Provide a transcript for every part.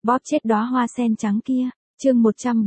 Bóp chết đóa hoa sen trắng kia. Chương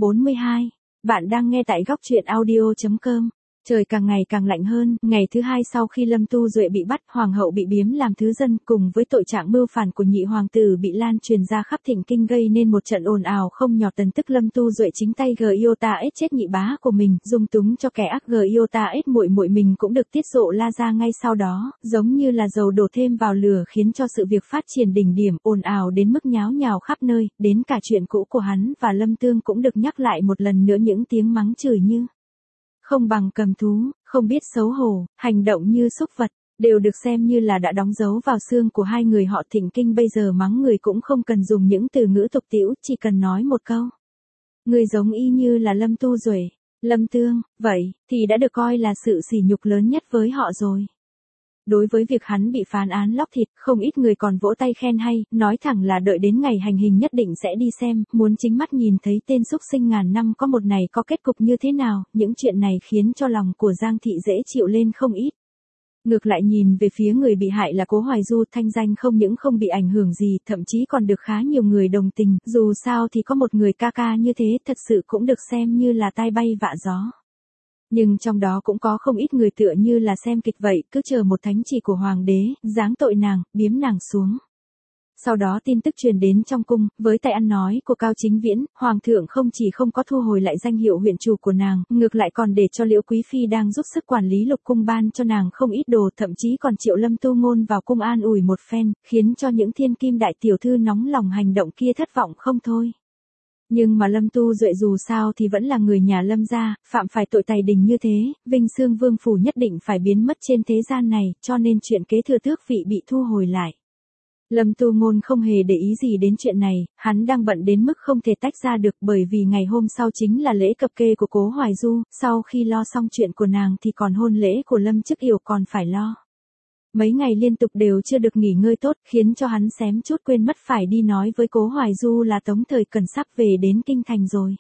142. Bạn đang nghe tại góc truyện audio.com. Trời càng ngày càng lạnh hơn, ngày thứ hai sau khi Lâm Tu Duệ bị bắt, hoàng hậu bị biếm làm thứ dân, cùng với tội trạng mưu phản của nhị hoàng tử bị lan truyền ra khắp Thịnh Kinh gây nên một trận ồn ào không nhỏ. Tần tức Lâm Tu Duệ chính tay Giota ết chết nhị bá của mình, dung túng cho kẻ ác Giota ết muội muội mình cũng được tiết lộ la ra ngay sau đó, giống như là dầu đổ thêm vào lửa khiến cho sự việc phát triển đỉnh điểm, ồn ào đến mức nháo nhào khắp nơi, đến cả chuyện cũ của hắn và Lâm Tương cũng được nhắc lại một lần nữa, những tiếng mắng chửi như không bằng cầm thú, không biết xấu hổ, hành động như súc vật, đều được xem như là đã đóng dấu vào xương của hai người họ Thịnh Kinh. Bây giờ mắng người cũng không cần dùng những từ ngữ tục tĩu, chỉ cần nói một câu: người giống y như là Lâm Tu Duệ, Lâm Tương, vậy thì đã được coi là sự sỉ nhục lớn nhất với họ rồi. Đối với việc hắn bị phán án lóc thịt, không ít người còn vỗ tay khen hay, nói thẳng là đợi đến ngày hành hình nhất định sẽ đi xem, muốn chính mắt nhìn thấy tên súc sinh ngàn năm có một này có kết cục như thế nào. Những chuyện này khiến cho lòng của Giang Thị dễ chịu lên không ít. Ngược lại nhìn về phía người bị hại là Cố Hoài Du, thanh danh không những không bị ảnh hưởng gì, thậm chí còn được khá nhiều người đồng tình, dù sao thì có một người ca ca như thế thật sự cũng được xem như là tai bay vạ gió. Nhưng trong đó cũng có không ít người tựa như là xem kịch vậy, cứ chờ một thánh chỉ của hoàng đế, giáng tội nàng, biếm nàng xuống. Sau đó tin tức truyền đến trong cung, với tay ăn nói của Cao Chính Viễn, hoàng thượng không chỉ không có thu hồi lại danh hiệu huyện chủ của nàng, ngược lại còn để cho Liễu Quý Phi đang giúp sức quản lý lục cung ban cho nàng không ít đồ, thậm chí còn triệu Lâm Tu Ngôn vào cung an ủi một phen, khiến cho những thiên kim đại tiểu thư nóng lòng hành động kia thất vọng không thôi. Nhưng mà Lâm Tu Duệ dù sao thì vẫn là người nhà Lâm gia, phạm phải tội tày đình như thế, Vinh Xương Vương phủ nhất định phải biến mất trên thế gian này, cho nên chuyện kế thừa tước vị bị thu hồi lại. Lâm Tu Ngôn không hề để ý gì đến chuyện này, hắn đang bận đến mức không thể tách ra được, bởi vì ngày hôm sau chính là lễ cập kê của Cố Hoài Du, sau khi lo xong chuyện của nàng thì còn hôn lễ của Lâm Chức Yểu còn phải lo. Mấy ngày liên tục đều chưa được nghỉ ngơi tốt, khiến cho hắn xém chút quên mất phải đi nói với Cố Hoài Du là Tống Thời Cần sắp về đến kinh thành rồi.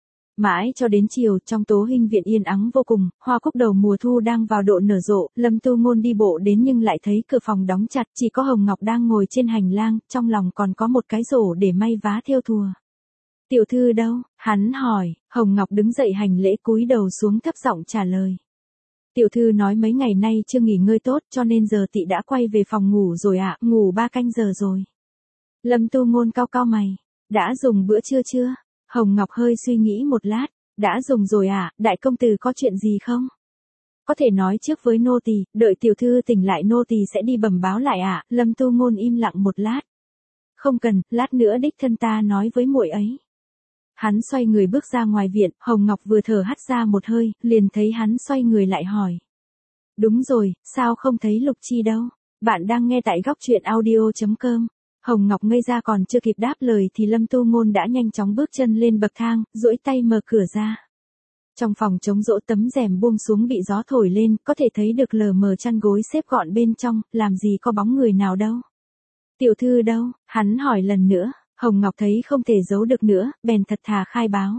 Mãi cho đến chiều, trong Tố Hinh viện yên ắng vô cùng, hoa cúc đầu mùa thu đang vào độ nở rộ, Lâm Tu Ngôn đi bộ đến nhưng lại thấy cửa phòng đóng chặt, chỉ có Hồng Ngọc đang ngồi trên hành lang, trong lòng còn có một cái rổ để may vá thêu thùa. Tiểu thư đâu? Hắn hỏi. Hồng Ngọc đứng dậy hành lễ cúi đầu xuống thấp giọng trả lời. Tiểu thư nói mấy ngày nay chưa nghỉ ngơi tốt cho nên giờ tị đã quay về phòng ngủ rồi ạ, ngủ 3 canh giờ rồi. Lâm Tu Ngôn cau cau mày. Đã dùng bữa trưa chưa? Hồng Ngọc hơi suy nghĩ một lát. Đã dùng rồi ạ, đại công tử có chuyện gì không? Có thể nói trước với nô tỳ, đợi tiểu thư tỉnh lại nô tỳ sẽ đi bẩm báo lại ạ. Lâm Tu Ngôn im lặng một lát. Không cần, lát nữa đích thân ta nói với muội ấy. Hắn xoay người bước ra ngoài viện, Hồng Ngọc vừa thở hắt ra một hơi, liền thấy hắn xoay người lại hỏi. Đúng rồi, sao không thấy Lục Chi đâu? Bạn đang nghe tại góc truyện audio.com. Hồng Ngọc ngây ra còn chưa kịp đáp lời thì Lâm Tu Ngôn đã nhanh chóng bước chân lên bậc thang, duỗi tay mở cửa ra. Trong phòng trống rỗ, tấm rèm buông xuống bị gió thổi lên, có thể thấy được lờ mờ chăn gối xếp gọn bên trong, làm gì có bóng người nào đâu. Tiểu thư đâu? Hắn hỏi lần nữa. Hồng Ngọc thấy không thể giấu được nữa, bèn thật thà khai báo.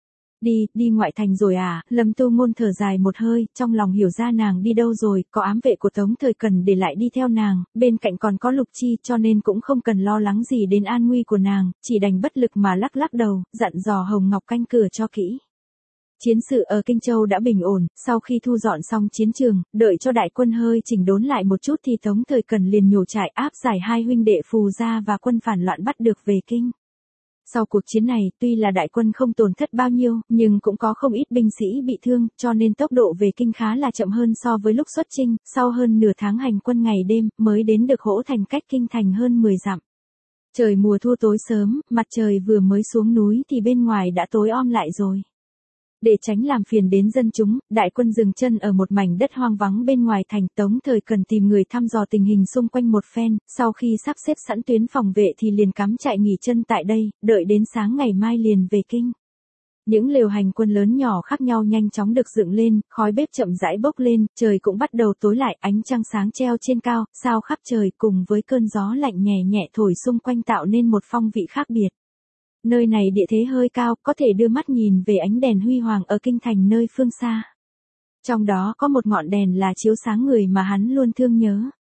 Đi ngoại thành rồi à? Lâm Tu Ngôn thở dài một hơi, trong lòng hiểu ra nàng đi đâu rồi, có ám vệ của Tống Thời Cần để lại đi theo nàng, bên cạnh còn có Lục Chi cho nên cũng không cần lo lắng gì đến an nguy của nàng, chỉ đành bất lực mà lắc lắc đầu, dặn dò Hồng Ngọc canh cửa cho kỹ. Chiến sự ở Kinh Châu đã bình ổn, sau khi thu dọn xong chiến trường, đợi cho đại quân hơi chỉnh đốn lại một chút thì Tống Thời Cần liền nhổ trại áp giải hai huynh đệ Phù Gia và quân phản loạn bắt được về kinh. Sau cuộc chiến này, tuy là đại quân không tổn thất bao nhiêu, nhưng cũng có không ít binh sĩ bị thương, cho nên tốc độ về kinh khá là chậm hơn so với lúc xuất chinh, sau hơn nửa tháng hành quân ngày đêm, mới đến được Hỗ Thành cách kinh thành hơn 10 dặm. Trời mùa thu tối sớm, mặt trời vừa mới xuống núi thì bên ngoài đã tối om lại rồi. Để tránh làm phiền đến dân chúng, đại quân dừng chân ở một mảnh đất hoang vắng bên ngoài thành. Tống Thời Cần tìm người thăm dò tình hình xung quanh một phen, sau khi sắp xếp sẵn tuyến phòng vệ thì liền cắm trại nghỉ chân tại đây, đợi đến sáng ngày mai liền về kinh. Những lều hành quân lớn nhỏ khác nhau nhanh chóng được dựng lên, khói bếp chậm rãi bốc lên, trời cũng bắt đầu tối lại, ánh trăng sáng treo trên cao, sao khắp trời cùng với cơn gió lạnh nhẹ nhẹ thổi xung quanh tạo nên một phong vị khác biệt. Nơi này địa thế hơi cao, có thể đưa mắt nhìn về ánh đèn huy hoàng ở kinh thành nơi phương xa. Trong đó có một ngọn đèn là chiếu sáng người mà hắn luôn thương nhớ.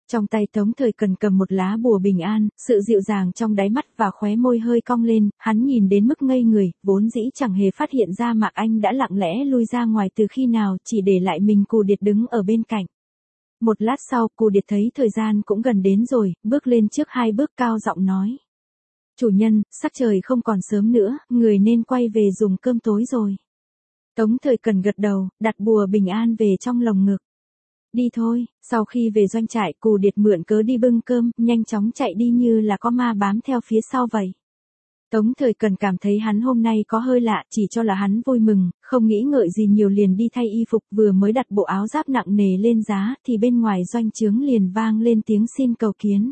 Trong tay Tống Thời Cần cầm một lá bùa bình an, sự dịu dàng trong đáy mắt và khóe môi hơi cong lên, hắn nhìn đến mức ngây người, vốn dĩ chẳng hề phát hiện ra Mạc Anh đã lặng lẽ lui ra ngoài từ khi nào, chỉ để lại mình Cù Điệt đứng ở bên cạnh. Một lát sau, Cù Điệt thấy thời gian cũng gần đến rồi, bước lên trước 2 bước cao giọng nói. Chủ nhân, sắc trời không còn sớm nữa, người nên quay về dùng cơm tối rồi. Tống Thời Cần gật đầu, đặt bùa bình an về trong lồng ngực. Đi thôi, sau khi về doanh trại, Cù Điệt mượn cớ đi bưng cơm, nhanh chóng chạy đi như là có ma bám theo phía sau vậy. Tống Thời Cần cảm thấy hắn hôm nay có hơi lạ, chỉ cho là hắn vui mừng, không nghĩ ngợi gì nhiều liền đi thay y phục, vừa mới đặt bộ áo giáp nặng nề lên giá, thì bên ngoài doanh trướng liền vang lên tiếng xin cầu kiến.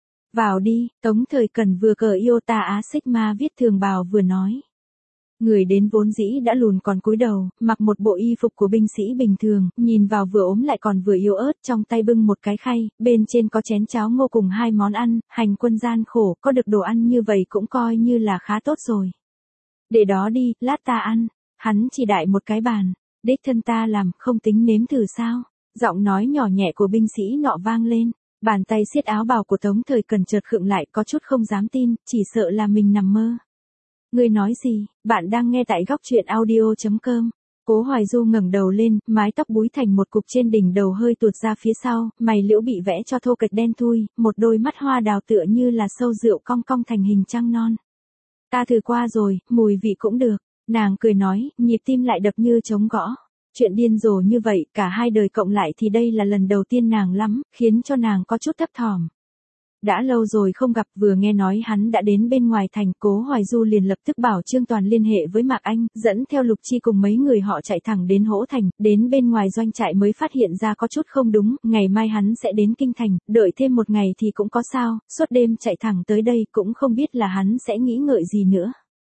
Vào đi, Tống Thời Cần vừa cởi Iota Á Sigma viết thường bào vừa nói. Người đến vốn dĩ đã lùn còn cúi đầu, mặc một bộ y phục của binh sĩ bình thường, nhìn vào vừa ốm lại còn vừa yếu ớt, trong tay bưng một cái khay, bên trên có chén cháo ngô cùng 2 món ăn, hành quân gian khổ, có được đồ ăn như vậy cũng coi như là khá tốt rồi. Để đó đi, lát ta ăn, hắn chỉ đại một cái bàn, đích thân ta làm, không tính nếm thử sao, giọng nói nhỏ nhẹ của binh sĩ nọ vang lên, bàn tay siết áo bào của Tống Thời Cần chợt khựng lại, có chút không dám tin, chỉ sợ là mình nằm mơ. Ngươi nói gì, bạn đang nghe tại góc truyện audio.com. Cố Hoài Du ngẩng đầu lên, mái tóc búi thành một cục trên đỉnh đầu hơi tuột ra phía sau, mày liễu bị vẽ cho thô kệch đen thui, một đôi mắt hoa đào tựa như là sâu rượu cong cong thành hình trăng non. Ta thử qua rồi, mùi vị cũng được, nàng cười nói, nhịp tim lại đập như trống gõ. Chuyện điên rồ như vậy, cả 2 đời cộng lại thì đây là lần đầu tiên nàng lắm, khiến cho nàng có chút thấp thỏm. Đã lâu rồi không gặp, vừa nghe nói hắn đã đến bên ngoài thành, Cố Hoài Du liền lập tức bảo Trương Toàn liên hệ với Mạc Anh, dẫn theo Lục Chi cùng mấy người họ chạy thẳng đến Hỗ Thành, đến bên ngoài doanh trại mới phát hiện ra có chút không đúng, ngày mai hắn sẽ đến Kinh Thành, đợi thêm 1 ngày thì cũng có sao, suốt đêm chạy thẳng tới đây cũng không biết là hắn sẽ nghĩ ngợi gì nữa.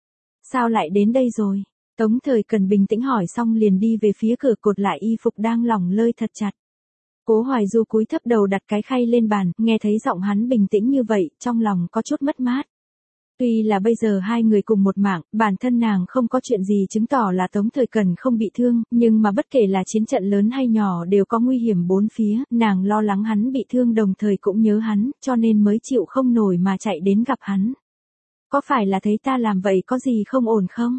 Sao lại đến đây rồi? Tống Thời Cần bình tĩnh hỏi xong liền đi về phía cửa cột lại y phục đang lỏng lơi thật chặt. Cố Hoài Du cúi thấp đầu đặt cái khay lên bàn, nghe thấy giọng hắn bình tĩnh như vậy, trong lòng có chút mất mát. Tuy là bây giờ 2 người cùng một mạng, bản thân nàng không có chuyện gì chứng tỏ là Tống Thời Cần không bị thương, nhưng mà bất kể là chiến trận lớn hay nhỏ đều có nguy hiểm 4 phía, nàng lo lắng hắn bị thương đồng thời cũng nhớ hắn, cho nên mới chịu không nổi mà chạy đến gặp hắn. Có phải là thấy ta làm vậy có gì không ổn không?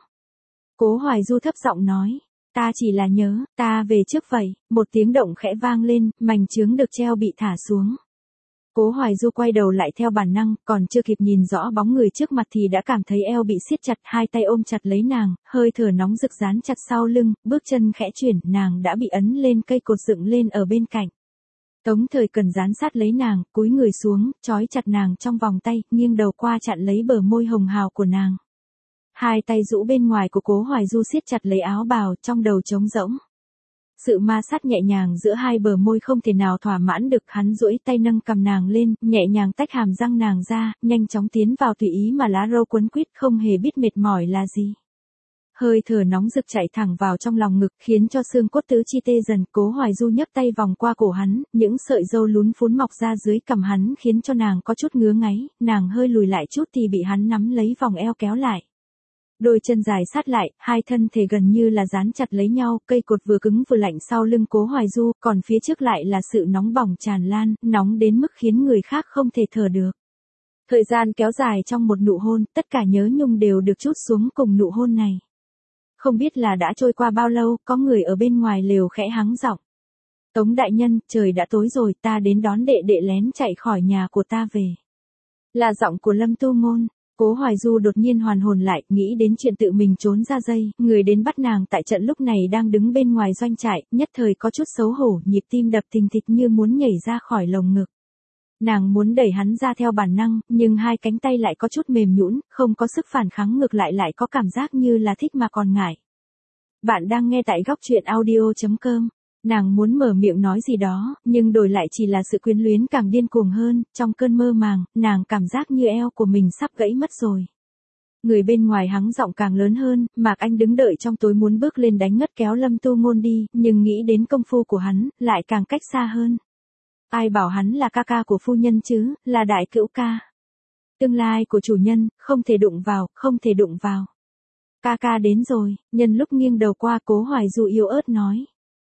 Cố Hoài Du thấp giọng nói. Ta chỉ là nhớ, ta về trước vậy, một tiếng động khẽ vang lên, mảnh chướng được treo bị thả xuống. Cố Hoài Du quay đầu lại theo bản năng, còn chưa kịp nhìn rõ bóng người trước mặt thì đã cảm thấy eo bị siết chặt, 2 tay ôm chặt lấy nàng, hơi thở nóng rực dán chặt sau lưng, bước chân khẽ chuyển, nàng đã bị ấn lên cây cột dựng lên ở bên cạnh. Tống Thời Cần dán sát lấy nàng, cúi người xuống, trói chặt nàng trong vòng tay, nghiêng đầu qua chặn lấy bờ môi hồng hào của nàng. 2 tay rũ bên ngoài của Cố Hoài Du siết chặt lấy áo bào, trong đầu trống rỗng. Sự ma sát nhẹ nhàng giữa 2 bờ môi không thể nào thỏa mãn được, hắn duỗi tay nâng cầm nàng lên, nhẹ nhàng tách hàm răng nàng ra, nhanh chóng tiến vào tùy ý mà lá râu quấn quýt, không hề biết mệt mỏi là gì. Hơi thở nóng rực chạy thẳng vào trong lòng ngực, khiến cho xương cốt tứ chi tê dần. Cố Hoài Du nhấc tay vòng qua cổ hắn, những sợi râu lún phún mọc ra dưới cằm hắn khiến cho nàng có chút ngứa ngáy, nàng hơi lùi lại chút thì bị hắn nắm lấy vòng eo kéo lại. Đôi chân dài sát lại, 2 thân thể gần như là dán chặt lấy nhau, cây cột vừa cứng vừa lạnh sau lưng Cố Hoài Du, còn phía trước lại là sự nóng bỏng tràn lan, nóng đến mức khiến người khác không thể thở được. Thời gian kéo dài trong một nụ hôn, tất cả nhớ nhung đều được trút xuống cùng nụ hôn này. Không biết là đã trôi qua bao lâu, có người ở bên ngoài lều khẽ hắng giọng. Tống đại nhân, trời đã tối rồi, ta đến đón đệ đệ lén chạy khỏi nhà của ta về. Là giọng của Lâm Tu Ngôn. Cố Hoài Du đột nhiên hoàn hồn lại, nghĩ đến chuyện tự mình trốn ra dây, người đến bắt nàng tại trận lúc này đang đứng bên ngoài doanh trại, nhất thời có chút xấu hổ, nhịp tim đập thình thịch như muốn nhảy ra khỏi lồng ngực. Nàng muốn đẩy hắn ra theo bản năng, nhưng 2 cánh tay lại có chút mềm nhũn, không có sức phản kháng, ngược lại lại có cảm giác như là thích mà còn ngại. Bạn đang nghe tại góc truyện audio.com. Nàng muốn mở miệng nói gì đó, nhưng đổi lại chỉ là sự quyến luyến càng điên cuồng hơn, trong cơn mơ màng, nàng cảm giác như eo của mình sắp gãy mất rồi. Người bên ngoài hắng giọng càng lớn hơn, Mạc Anh đứng đợi trong tối muốn bước lên đánh ngất kéo Lâm Tu Ngôn đi, nhưng nghĩ đến công phu của hắn, lại càng cách xa hơn. Ai bảo hắn là ca ca của phu nhân chứ, là đại cữu ca. Tương lai của chủ nhân, không thể đụng vào, không thể đụng vào. Ca ca đến rồi, nhân lúc nghiêng đầu qua Cố Hoài Du yếu ớt nói.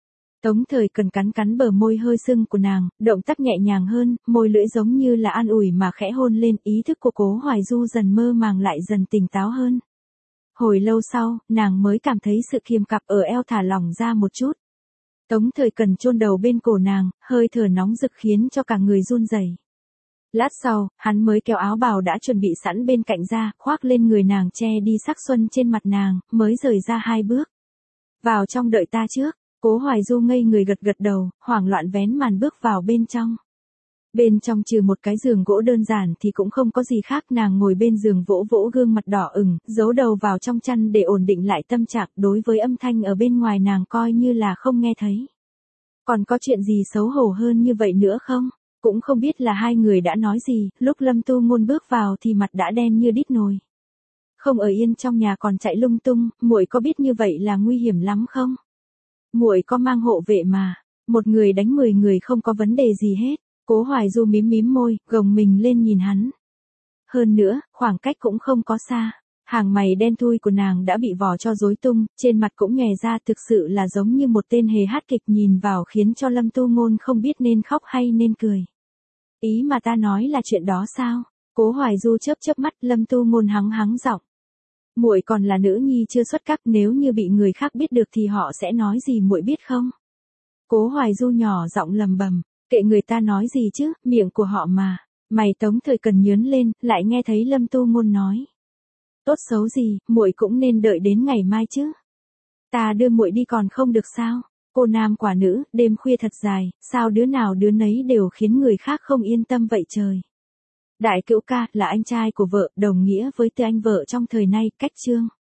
Tống Thời Cần cắn cắn bờ môi hơi sưng của nàng, động tác nhẹ nhàng hơn, môi lưỡi giống như là an ủi mà khẽ hôn lên, ý thức của Cố Hoài Du dần mơ màng lại dần tỉnh táo hơn. Hồi lâu sau, nàng mới cảm thấy sự kiềm cặp ở eo thả lỏng ra một chút. Tống Thời Cần chôn đầu bên cổ nàng, hơi thở nóng rực khiến cho cả người run rẩy. Lát sau, hắn mới kéo áo bào đã chuẩn bị sẵn bên cạnh ra, khoác lên người nàng che đi sắc xuân trên mặt nàng, mới rời ra 2 bước. Vào trong đợi ta trước. Cố Hoài Du ngây người gật gật đầu, hoảng loạn vén màn bước vào bên trong. Bên trong trừ một cái giường gỗ đơn giản thì cũng không có gì khác, nàng ngồi bên giường vỗ vỗ gương mặt đỏ ửng, giấu đầu vào trong chăn để ổn định lại tâm trạng, đối với âm thanh ở bên ngoài nàng coi như là không nghe thấy. Còn có chuyện gì xấu hổ hơn như vậy nữa không? Cũng không biết là hai người đã nói gì, lúc Lâm Tu Ngôn bước vào thì mặt đã đen như đít nồi. Không ở yên trong nhà còn chạy lung tung, muội có biết như vậy là nguy hiểm lắm không? Muội có mang hộ vệ mà, một người đánh 10 người không có vấn đề gì hết. Cố Hoài Du mím mím môi, gồng mình lên nhìn hắn. Hơn nữa, khoảng cách cũng không có xa. Hàng mày đen thui của nàng đã bị vò cho rối tung, trên mặt cũng nhòe ra, thực sự là giống như một tên hề hát kịch, nhìn vào khiến cho Lâm Tu Ngôn không biết nên khóc hay nên cười. Ý mà ta nói là chuyện đó sao? Cố Hoài Du chớp chớp mắt, Lâm Tu Ngôn hắng hắng giọng. Muội còn là nữ nhi chưa xuất các, nếu như bị người khác biết được thì họ sẽ nói gì muội biết không? Cố Hoài Du nhỏ giọng lầm bầm, kệ người ta nói gì chứ, miệng của họ mà. Mày Tống Thời Cần nhớn lên, lại nghe thấy Lâm Tu Ngôn nói. Tốt xấu gì, muội cũng nên đợi đến ngày mai chứ. Ta đưa muội đi còn không được sao? Cô nam quả nữ, đêm khuya thật dài, sao đứa nào đứa nấy đều khiến người khác không yên tâm vậy trời. Đại Cữu ca là anh trai của vợ, đồng nghĩa với tư anh vợ trong thời nay, cách chương.